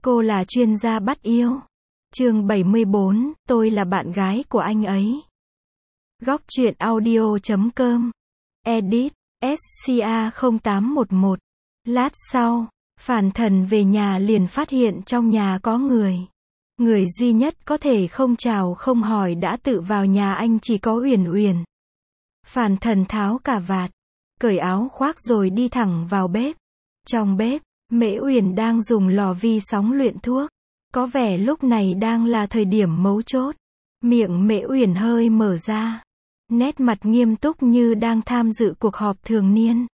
Cô là chuyên gia bắt yêu. Chương 74, tôi là bạn gái của anh ấy. Góc truyện audio.com. Edit, SCA0811. Lát sau, Phản Thần về nhà liền phát hiện trong nhà có người. Người duy nhất có thể không chào không hỏi đã tự vào nhà anh chỉ có Uyển Uyển. Phản Thần tháo cà vạt, cởi áo khoác rồi đi thẳng vào bếp. Trong bếp, Mễ Uyển đang dùng lò vi sóng luyện thuốc. Có vẻ lúc này đang là thời điểm mấu chốt. Miệng Mễ Uyển hơi mở ra, nét mặt nghiêm túc như đang tham dự cuộc họp thường niên.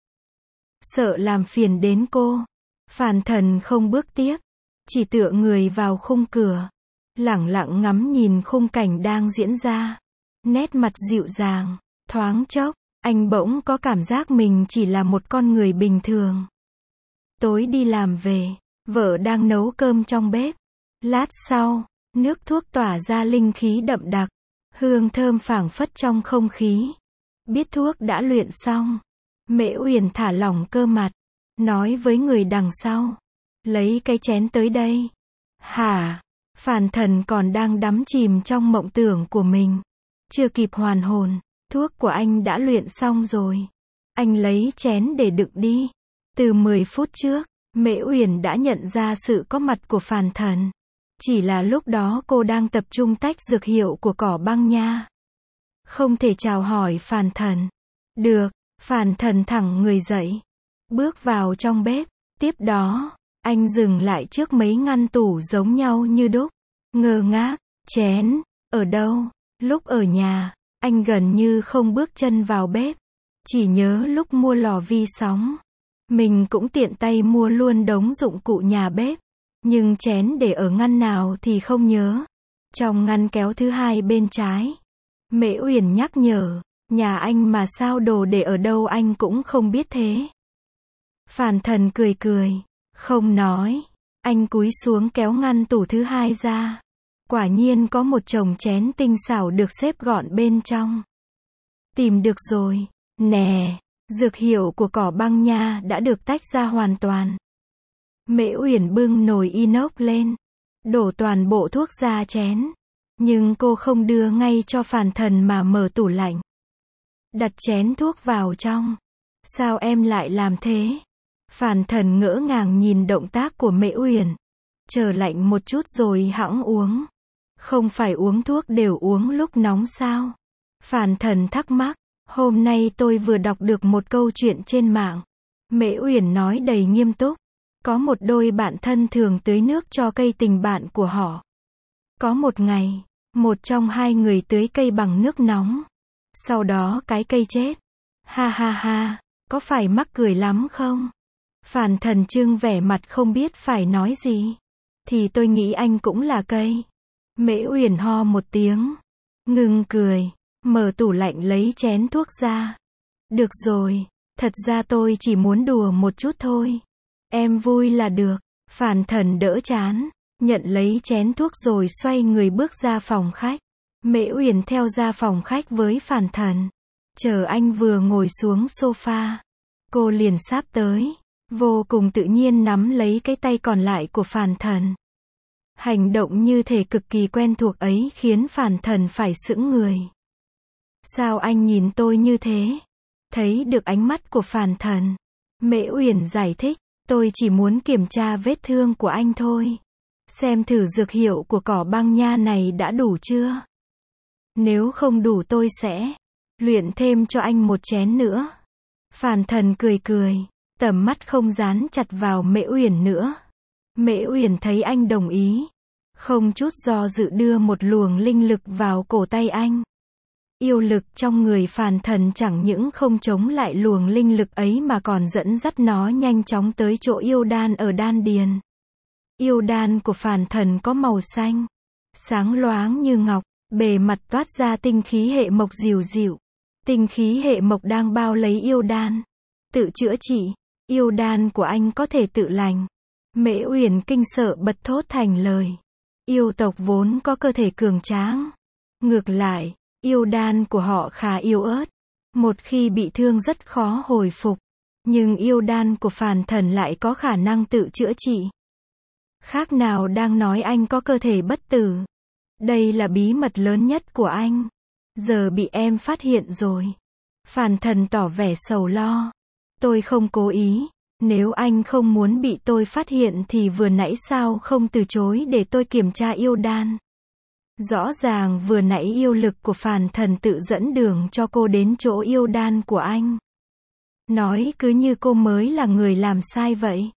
Sợ làm phiền đến cô, Phản Thần không bước tiếp, chỉ tựa người vào khung cửa, lẳng lặng ngắm nhìn khung cảnh đang diễn ra. Nét mặt dịu dàng, thoáng chốc, anh bỗng có cảm giác mình chỉ là một con người bình thường. Tối đi làm về, vợ đang nấu cơm trong bếp. Lát sau, nước thuốc tỏa ra linh khí đậm đặc, hương thơm phảng phất trong không khí. Biết thuốc đã luyện xong, Mễ Uyển thả lỏng cơ mặt, nói với người đằng sau, lấy cái chén tới đây. Hả? Phản Thần còn đang đắm chìm trong mộng tưởng của mình, chưa kịp hoàn hồn, thuốc của anh đã luyện xong rồi. Anh lấy chén để đựng đi. Từ 10 phút trước, Mễ Uyển đã nhận ra sự có mặt của Phản Thần. Chỉ là lúc đó cô đang tập trung tách dược hiệu của cỏ băng nha. Không thể chào hỏi Phản Thần. Được, Phản Thần thẳng người dậy, bước vào trong bếp. Tiếp đó, anh dừng lại trước mấy ngăn tủ giống nhau như đúc. Ngơ ngác, chén, ở đâu? Lúc ở nhà, anh gần như không bước chân vào bếp. Chỉ nhớ lúc mua lò vi sóng, mình cũng tiện tay mua luôn đống dụng cụ nhà bếp. Nhưng chén để ở ngăn nào thì không nhớ. Trong ngăn kéo thứ hai bên trái, Mễ Uyển nhắc nhở, nhà anh mà sao đồ để ở đâu anh cũng không biết thế. Phản Thần cười cười, không nói. Anh cúi xuống kéo ngăn tủ thứ hai ra. Quả nhiên có một chồng chén tinh xảo được xếp gọn bên trong. Tìm được rồi, nè, dược hiệu của cỏ băng nha đã được tách ra hoàn toàn. Mễ Uyển bưng nồi inox lên, đổ toàn bộ thuốc ra chén. Nhưng cô không đưa ngay cho Phản Thần mà mở tủ lạnh, đặt chén thuốc vào trong. Sao em lại làm thế? Phản Thần ngỡ ngàng nhìn động tác của Mễ Uyển. Chờ lạnh một chút rồi hẵng uống. Không phải uống thuốc đều uống lúc nóng sao? Phản Thần thắc mắc. Hôm nay tôi vừa đọc được một câu chuyện trên mạng. Mễ Uyển nói đầy nghiêm túc. Có một đôi bạn thân thường tưới nước cho cây tình bạn của họ. Có một ngày, một trong hai người tưới cây bằng nước nóng. Sau đó cái cây chết. Ha ha ha, có phải mắc cười lắm không? Phản Thần trưng vẻ mặt không biết phải nói gì. Thì tôi nghĩ anh cũng là cây. Mễ Uyển ho một tiếng, ngừng cười, mở tủ lạnh lấy chén thuốc ra. Được rồi, thật ra tôi chỉ muốn đùa một chút thôi. Em vui là được. Phản Thần đỡ chán, nhận lấy chén thuốc rồi xoay người bước ra phòng khách. Mễ Uyển theo ra phòng khách với Phản Thần. Chờ anh vừa ngồi xuống sofa, cô liền sáp tới, vô cùng tự nhiên nắm lấy cái tay còn lại của Phản Thần. Hành động như thể cực kỳ quen thuộc ấy khiến Phản Thần phải sững người. Sao anh nhìn tôi như thế? Thấy được ánh mắt của Phản Thần, Mễ Uyển giải thích. Tôi chỉ muốn kiểm tra vết thương của anh thôi. Xem thử dược hiệu của cỏ băng nha này đã đủ chưa? Nếu không đủ tôi sẽ luyện thêm cho anh một chén nữa. Phản Thần cười cười, tầm mắt không dán chặt vào Mễ Uyển nữa. Mễ Uyển thấy anh đồng ý, không chút do dự đưa một luồng linh lực vào cổ tay anh. Yêu lực trong người Phản Thần chẳng những không chống lại luồng linh lực ấy mà còn dẫn dắt nó nhanh chóng tới chỗ yêu đan ở đan điền. Yêu đan của Phản Thần có màu xanh, sáng loáng như ngọc, bề mặt toát ra tinh khí hệ mộc dịu dịu. Tinh khí hệ mộc đang bao lấy yêu đan, tự chữa trị. Yêu đan của anh có thể tự lành. Mễ Uyển kinh sợ bật thốt thành lời. Yêu tộc vốn có cơ thể cường tráng. Ngược lại, yêu đan của họ khá yếu ớt. Một khi bị thương rất khó hồi phục. Nhưng yêu đan của Phản Thần lại có khả năng tự chữa trị. Khác nào đang nói anh có cơ thể bất tử. Đây là bí mật lớn nhất của anh. Giờ bị em phát hiện rồi. Phàn Thần tỏ vẻ sầu lo. Tôi không cố ý. Nếu anh không muốn bị tôi phát hiện thì vừa nãy sao không từ chối để tôi kiểm tra yêu đan. Rõ ràng vừa nãy yêu lực của Phàn Thần tự dẫn đường cho cô đến chỗ yêu đan của anh. Nói cứ như cô mới là người làm sai vậy.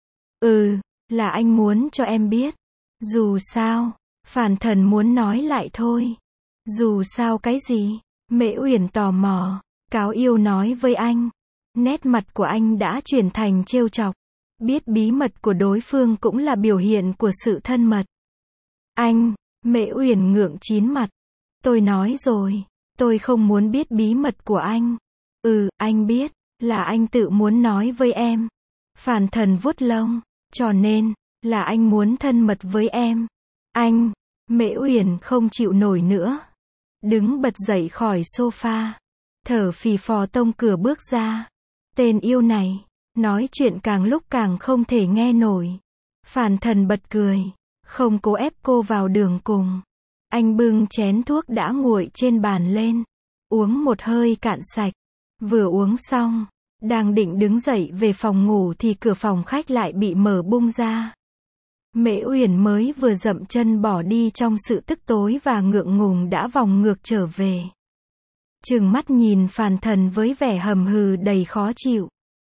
Là anh muốn cho em biết. Dù sao, Phàn Thần muốn nói lại thôi. Dù sao cái gì? Mễ Uyển tò mò. Cáo yêu nói với anh. Nét mặt của anh đã chuyển thành trêu chọc. Biết bí mật của đối phương cũng là biểu hiện của sự thân mật. Anh, Mễ Uyển ngượng chín mặt. Tôi nói rồi, tôi không muốn biết bí mật của anh. Anh biết, là anh tự muốn nói với em. Phàn Thần vuốt lông, cho nên, là anh muốn thân mật với em. Anh, Mễ Uyển không chịu nổi nữa. Đứng bật dậy khỏi sofa. Thở phì phò tông cửa bước ra. Tên yêu này, nói chuyện càng lúc càng không thể nghe nổi. Phàn Thần bật cười, không cố ép cô vào đường cùng. Anh bưng chén thuốc đã nguội trên bàn lên, uống một hơi cạn sạch. Vừa uống xong, đang định đứng dậy về phòng ngủ thì cửa phòng khách lại bị mở bung ra. Mễ Uyển mới vừa dậm chân bỏ đi trong sự tức tối và ngượng ngùng đã vòng ngược trở về. Trừng mắt nhìn Phàn Thần với vẻ hầm hừ đầy khó chịu.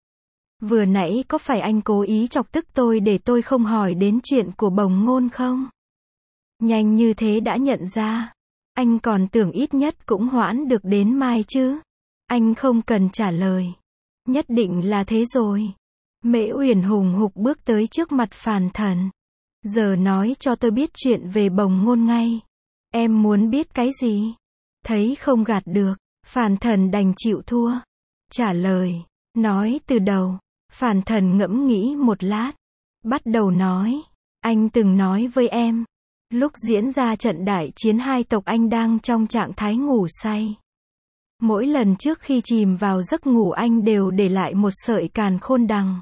Vừa nãy có phải anh cố ý chọc tức tôi để tôi không hỏi đến chuyện của Bồng Ngôn không? Nhanh như thế đã nhận ra. Anh còn tưởng ít nhất cũng hoãn được đến mai chứ. Anh không cần trả lời. Nhất định là thế rồi. Mễ Uyển hùng hục bước tới trước mặt Phàn Thần. Giờ nói cho tôi biết chuyện về Bồng Ngôn ngay. Em muốn biết cái gì? Thấy không gạt được, Phàn Thần đành chịu thua. Trả lời, nói từ đầu. Phàn Thần ngẫm nghĩ một lát. Bắt đầu nói. Anh từng nói với em. Lúc diễn ra trận đại chiến hai tộc anh đang trong trạng thái ngủ say. Mỗi lần trước khi chìm vào giấc ngủ anh đều để lại một sợi càn khôn đằng.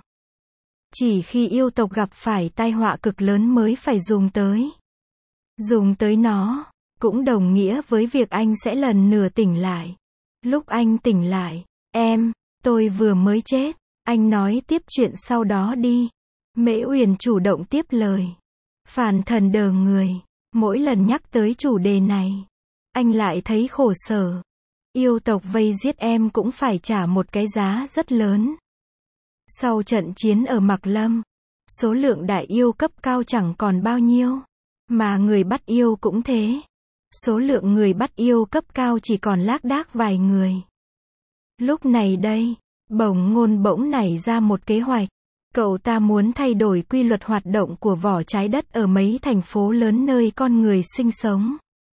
Chỉ khi yêu tộc gặp phải tai họa cực lớn mới phải dùng tới. Dùng tới nó, cũng đồng nghĩa với việc anh sẽ lần nửa tỉnh lại. Lúc anh tỉnh lại, tôi vừa mới chết. Anh nói tiếp chuyện sau đó đi. Mễ Uyển chủ động tiếp lời. Phàn Thần đờ người. Mỗi lần nhắc tới chủ đề này, anh lại thấy khổ sở. Yêu tộc vây giết em cũng phải trả một cái giá rất lớn. Sau trận chiến ở Mạc Lâm, số lượng đại yêu cấp cao chẳng còn bao nhiêu. Mà người bắt yêu cũng thế. Số lượng người bắt yêu cấp cao chỉ còn lác đác vài người. Lúc này đây, Bồng Ngôn bỗng nảy ra một kế hoạch. Cậu ta muốn thay đổi quy luật hoạt động của vỏ trái đất ở mấy thành phố lớn nơi con người sinh sống.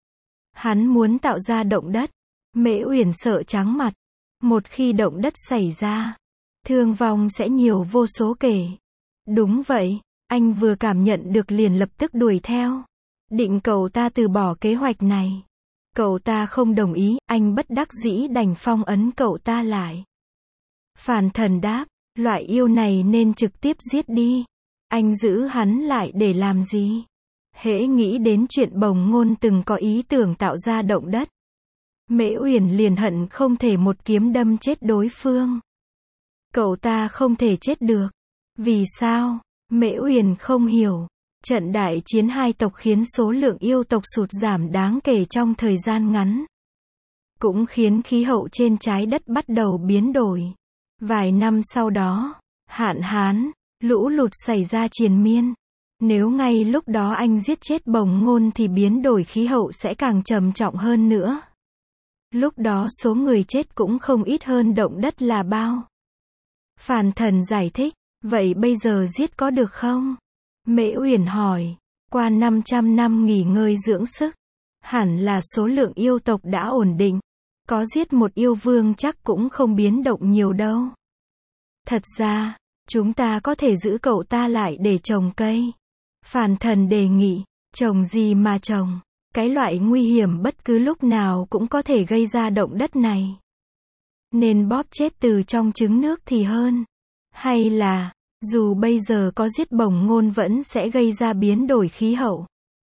Hắn muốn tạo ra động đất. Mễ Uyển sợ trắng mặt. Một khi động đất xảy ra, thương vong sẽ nhiều vô số kể. Đúng vậy, anh vừa cảm nhận được liền lập tức đuổi theo. Định cậu ta từ bỏ kế hoạch này. Cậu ta không đồng ý, anh bất đắc dĩ đành phong ấn cậu ta lại. Phàn Thần đáp, loại yêu này nên trực tiếp giết đi. Anh giữ hắn lại để làm gì? Hễ nghĩ đến chuyện Bồng Ngôn từng có ý tưởng tạo ra động đất. Mễ Uyển liền hận không thể một kiếm đâm chết đối phương. Cậu ta không thể chết được. Vì sao? Mễ Uyển không hiểu. Trận đại chiến hai tộc khiến số lượng yêu tộc sụt giảm đáng kể trong thời gian ngắn. Cũng khiến khí hậu trên trái đất bắt đầu biến đổi. Vài năm sau đó, hạn hán, lũ lụt xảy ra triền miên. Nếu ngay lúc đó anh giết chết Bồng Ngôn thì biến đổi khí hậu sẽ càng trầm trọng hơn nữa. Lúc đó số người chết cũng không ít hơn động đất là bao. Phàn Thần giải thích, vậy bây giờ giết có được không? Mễ Uyển hỏi, qua 500 năm nghỉ ngơi dưỡng sức, hẳn là số lượng yêu tộc đã ổn định. Có giết một yêu vương chắc cũng không biến động nhiều đâu. Thật ra, chúng ta có thể giữ cậu ta lại để trồng cây. Phàn Thần đề nghị, trồng gì mà trồng? Cái loại nguy hiểm bất cứ lúc nào cũng có thể gây ra động đất này. Nên bóp chết từ trong trứng nước thì hơn. Hay là, Dù bây giờ có giết Bổng Ngôn vẫn sẽ gây ra biến đổi khí hậu.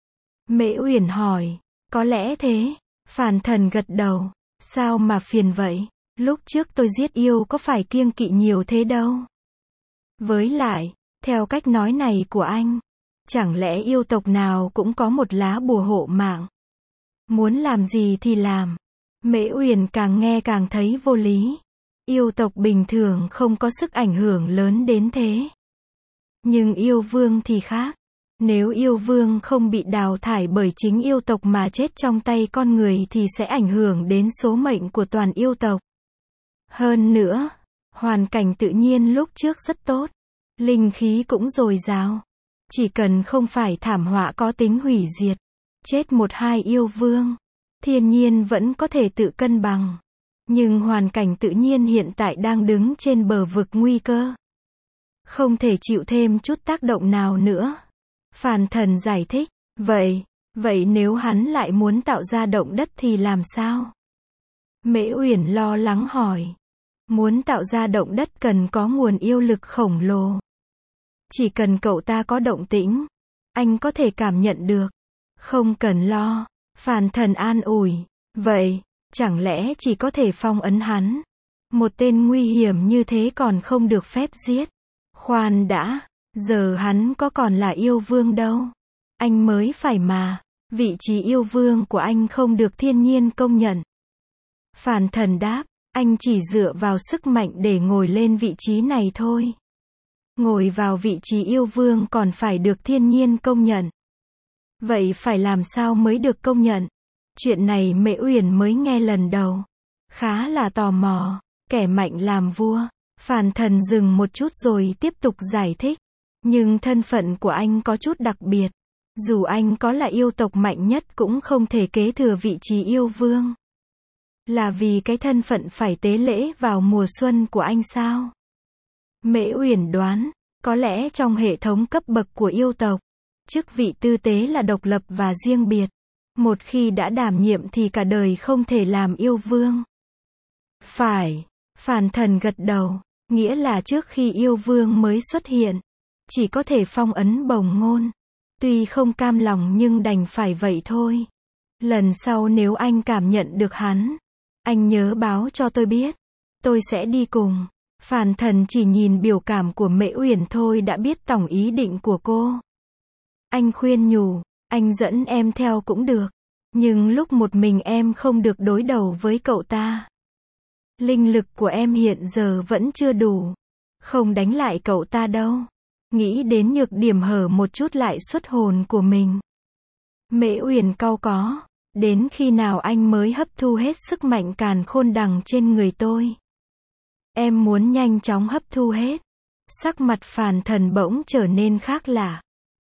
Mễ Uyển hỏi, có lẽ thế. Phàn Thần gật đầu, sao mà phiền vậy, lúc trước tôi giết yêu có phải kiêng kỵ nhiều thế đâu. Với lại, theo cách nói này của anh, chẳng lẽ yêu tộc nào cũng có một lá bùa hộ mạng. Muốn làm gì thì làm. Mễ Uyển càng nghe càng thấy vô lý. Yêu tộc bình thường không có sức ảnh hưởng lớn đến thế. Nhưng yêu vương thì khác. Nếu yêu vương không bị đào thải bởi chính yêu tộc mà chết trong tay con người thì sẽ ảnh hưởng đến số mệnh của toàn yêu tộc. Hơn nữa, hoàn cảnh tự nhiên lúc trước rất tốt. Linh khí cũng dồi dào. Chỉ cần không phải thảm họa có tính hủy diệt. Chết một hai yêu vương. Thiên nhiên vẫn có thể tự cân bằng. Nhưng hoàn cảnh tự nhiên hiện tại đang đứng trên bờ vực nguy cơ. Không thể chịu thêm chút tác động nào nữa. Phàn Thần giải thích, vậy nếu hắn lại muốn tạo ra động đất thì làm sao? Mễ Uyển lo lắng hỏi. Muốn tạo ra động đất cần có nguồn yêu lực khổng lồ. Chỉ cần cậu ta có động tĩnh, anh có thể cảm nhận được. Không cần lo, Phàn Thần an ủi. Vậy, chẳng lẽ chỉ có thể phong ấn hắn? Một tên nguy hiểm như thế còn không được phép giết. Khoan đã, giờ hắn có còn là yêu vương đâu. Anh mới phải mà. Vị trí yêu vương của anh không được thiên nhiên công nhận. Phàn Thần đáp, anh chỉ dựa vào sức mạnh để ngồi lên vị trí này thôi. Ngồi vào vị trí yêu vương còn phải được thiên nhiên công nhận. Vậy phải làm sao mới được công nhận? Chuyện này Mễ Uyển mới nghe lần đầu. Khá là tò mò. Kẻ mạnh làm vua. Phàn Thần dừng một chút rồi tiếp tục giải thích. Nhưng thân phận của anh có chút đặc biệt. Dù anh có là yêu tộc mạnh nhất cũng không thể kế thừa vị trí yêu vương. Là vì cái thân phận phải tế lễ vào mùa xuân của anh sao? Mễ Uyển đoán, có lẽ trong hệ thống cấp bậc của yêu tộc, chức vị tư tế là độc lập và riêng biệt. Một khi đã đảm nhiệm thì cả đời không thể làm yêu vương. Phải, Phàn Thần gật đầu, nghĩa là trước khi yêu vương mới xuất hiện, chỉ có thể phong ấn Bổng Ngôn. Tuy không cam lòng nhưng đành phải vậy thôi. Lần sau nếu anh cảm nhận được hắn, anh nhớ báo cho tôi biết. Tôi sẽ đi cùng. Phàn Thần chỉ nhìn biểu cảm của Mễ Uyển thôi đã biết tổng ý định của cô. Anh khuyên nhủ, anh dẫn em theo cũng được. Nhưng lúc một mình em không được đối đầu với cậu ta. Linh lực của em hiện giờ vẫn chưa đủ. Không đánh lại cậu ta đâu. Nghĩ đến nhược điểm hở một chút lại xuất hồn của mình. Mễ Uyển cau có. Đến khi nào anh mới hấp thu hết sức mạnh càn khôn đằng trên người tôi? Em muốn nhanh chóng hấp thu hết. Sắc mặt Phàn Thần bỗng trở nên khác lạ.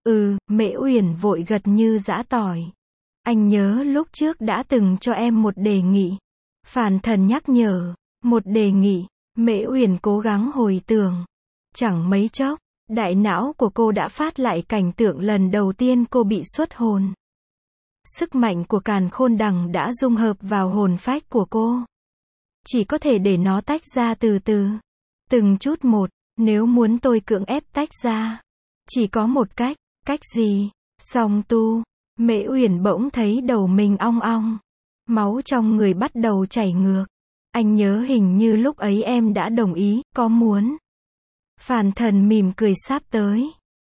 Mễ Uyển vội gật như giã tỏi. Anh nhớ lúc trước đã từng cho em một đề nghị. Phàn Thần nhắc nhở. Một đề nghị. Mễ Uyển cố gắng hồi tưởng. Chẳng mấy chốc, đại não của cô đã phát lại cảnh tượng lần đầu tiên cô bị xuất hồn. Sức mạnh của càn khôn đằng đã dung hợp vào hồn phách của cô. Chỉ có thể để nó tách ra từ từ. Từng chút một, nếu muốn tôi cưỡng ép tách ra. Chỉ có một cách. Cách gì? Song tu. Mễ Uyển bỗng thấy đầu mình ong ong. Máu trong người bắt đầu chảy ngược. Anh nhớ hình như lúc ấy em đã đồng ý, có muốn. Phàn Thần mỉm cười sáp tới.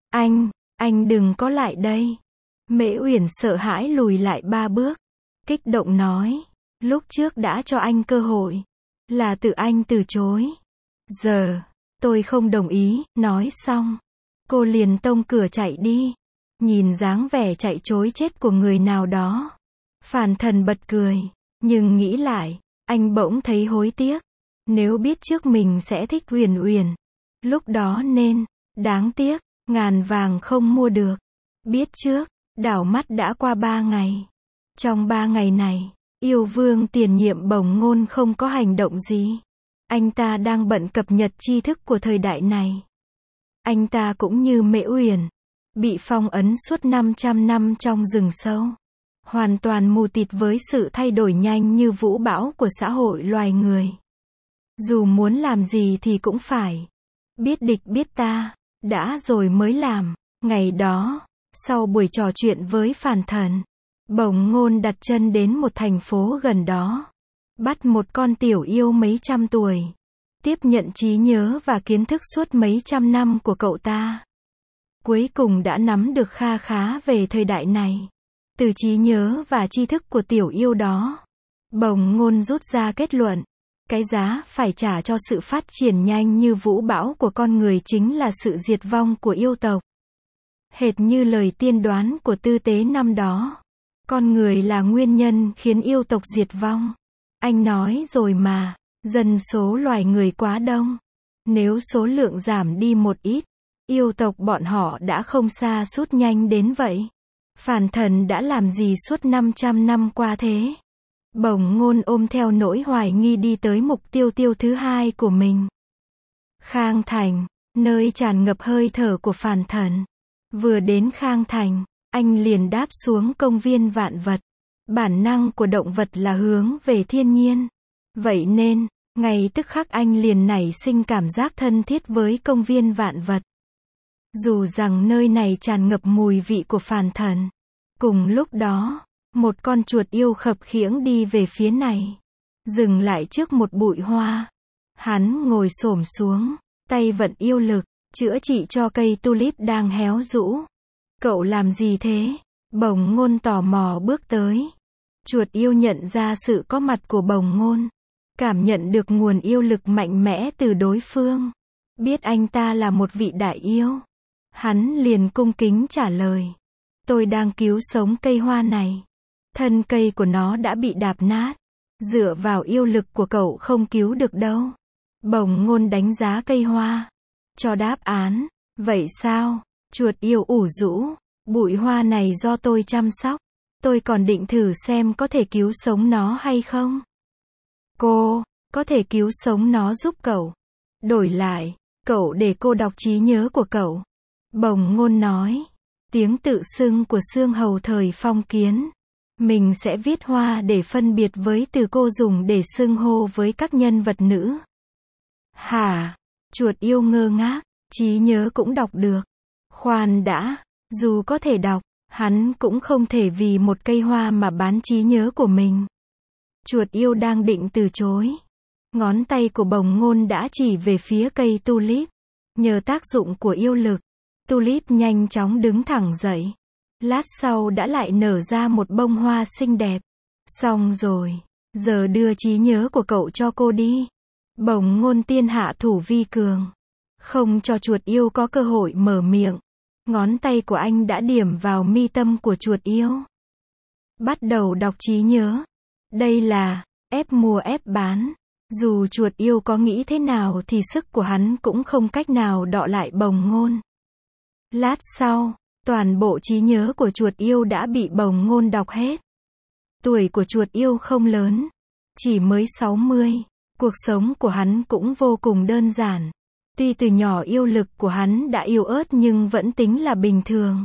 Anh đừng có lại đây. Mễ Uyển sợ hãi lùi lại 3 bước. Kích động nói. Lúc trước đã cho anh cơ hội. Là tự anh từ chối. Giờ, tôi không đồng ý, nói xong. Cô liền tông cửa chạy đi. Nhìn dáng vẻ chạy trối chết của người nào đó. Phàn Thần bật cười. Nhưng nghĩ lại, anh bỗng thấy hối tiếc. Nếu biết trước mình sẽ thích Uyển Uyển. Lúc đó nên, đáng tiếc, ngàn vàng không mua được. Biết trước, đảo mắt đã qua 3 ngày. Trong 3 ngày này, yêu vương tiền nhiệm Bổng Ngôn không có hành động gì. Anh ta đang bận cập nhật tri thức của thời đại này. Anh ta cũng như Mễ Uyển, bị phong ấn suốt 500 năm trong rừng sâu. Hoàn toàn mù tịt với sự thay đổi nhanh như vũ bão của xã hội loài người. Dù muốn làm gì thì cũng phải biết địch biết ta. đã rồi mới làm. Ngày đó, sau buổi trò chuyện với phàn thần, Bồng Ngôn đặt chân đến một thành phố gần đó. Bắt một con tiểu yêu mấy trăm tuổi. Tiếp nhận trí nhớ và kiến thức suốt mấy trăm năm của cậu ta. Cuối cùng đã nắm được kha khá về thời đại này. Từ trí nhớ và tri thức của tiểu yêu đó, Bồng Ngôn rút ra kết luận. Cái giá phải trả cho sự phát triển nhanh như vũ bão của con người chính là sự diệt vong của yêu tộc. Hệt như lời tiên đoán của Tư Tế năm đó. Con người là nguyên nhân khiến yêu tộc diệt vong. Anh nói rồi mà, dân số loài người quá đông. Nếu số lượng giảm đi một ít, yêu tộc bọn họ đã không sa sút nhanh đến vậy. Phàn thần đã làm gì suốt 500 năm qua thế? Bồng Ngôn ôm theo nỗi hoài nghi đi tới mục tiêu thứ hai của mình. Khang Thành, nơi tràn ngập hơi thở của phàn thần. Vừa đến Khang Thành, anh liền đáp xuống công viên vạn vật. Bản năng của động vật là hướng về thiên nhiên. Vậy nên, ngay tức khắc anh liền nảy sinh cảm giác thân thiết với công viên vạn vật. Dù rằng nơi này tràn ngập mùi vị của phàn thần. Cùng lúc đó, một con chuột yêu khập khiễng đi về phía này. Dừng lại trước một bụi hoa. Hắn ngồi xổm xuống, tay vận yêu lực, chữa trị cho cây tulip đang héo rũ. Cậu làm gì thế? Bồng Ngôn tò mò bước tới. Chuột yêu nhận ra sự có mặt của Bồng Ngôn. Cảm nhận được nguồn yêu lực mạnh mẽ từ đối phương. Biết anh ta là một vị đại yêu. Hắn liền cung kính trả lời. Tôi đang cứu sống cây hoa này. Thân cây của nó đã bị đạp nát. Dựa vào yêu lực của cậu không cứu được đâu. Bồng Ngôn đánh giá cây hoa. Cho đáp án. Vậy sao? Chuột yêu ủ rũ. Bụi hoa này do tôi chăm sóc. Tôi còn định thử xem có thể cứu sống nó hay không. Cô, có thể cứu sống nó giúp cậu. Đổi lại, cậu để cô đọc trí nhớ của cậu. Bồng Ngôn nói. Tiếng tự xưng của xương hầu thời phong kiến. Mình sẽ viết hoa để phân biệt với từ cô dùng để xưng hô với các nhân vật nữ. Hả? Chuột yêu ngơ ngác. Trí nhớ cũng đọc được. Khoan đã, dù có thể đọc, hắn cũng không thể vì một cây hoa mà bán trí nhớ của mình. Chuột yêu đang định từ chối. Ngón tay của Bồng Ngôn đã chỉ về phía cây tulip. Nhờ tác dụng của yêu lực, tulip nhanh chóng đứng thẳng dậy. Lát sau đã lại nở ra một bông hoa xinh đẹp. Xong rồi, giờ đưa trí nhớ của cậu cho cô đi. Bồng Ngôn tiên hạ thủ vi cường. Không cho chuột yêu có cơ hội mở miệng. Ngón tay của anh đã điểm vào mi tâm của chuột yêu. Bắt đầu đọc trí nhớ. Đây là ép mua ép bán. Dù chuột yêu có nghĩ thế nào thì sức của hắn cũng không cách nào đọ lại Bồng Ngôn. Lát sau, toàn bộ trí nhớ của chuột yêu đã bị Bồng Ngôn đọc hết. Tuổi của chuột yêu không lớn, chỉ mới 60. Cuộc sống của hắn cũng vô cùng đơn giản. Tuy từ nhỏ yêu lực của hắn đã yếu ớt nhưng vẫn tính là bình thường.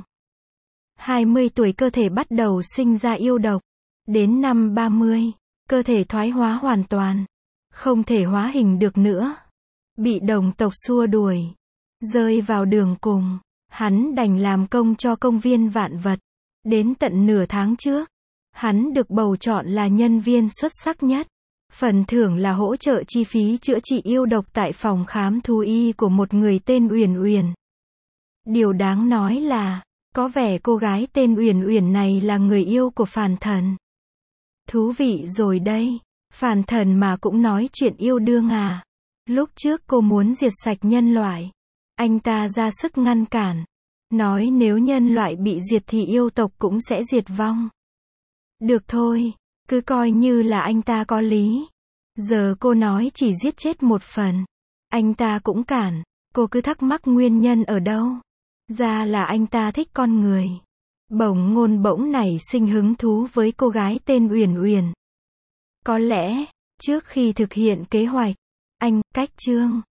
20 tuổi cơ thể bắt đầu sinh ra yêu độc. Đến năm 30, cơ thể thoái hóa hoàn toàn. Không thể hóa hình được nữa. Bị đồng tộc xua đuổi. Rơi vào đường cùng. Hắn đành làm công cho công viên vạn vật. Đến tận nửa tháng trước, hắn được bầu chọn là nhân viên xuất sắc nhất. Phần thưởng là hỗ trợ chi phí chữa trị yêu độc tại phòng khám thú y của một người tên Uyển Uyển. Điều đáng nói là, có vẻ cô gái tên Uyển Uyển này là người yêu của phàn thần. Thú vị rồi đây, phàn thần mà cũng nói chuyện yêu đương à. Lúc trước cô muốn diệt sạch nhân loại. Anh ta ra sức ngăn cản. Nói nếu nhân loại bị diệt thì yêu tộc cũng sẽ diệt vong. Được thôi, cứ coi như là anh ta có lý. Giờ cô nói chỉ giết chết một phần. Anh ta cũng cản. Cô cứ thắc mắc nguyên nhân ở đâu. Ra là anh ta thích con người. Bồng Ngôn bỗng nảy sinh hứng thú với cô gái tên Uyển Uyển. Có lẽ, trước khi thực hiện kế hoạch, anh cách Trương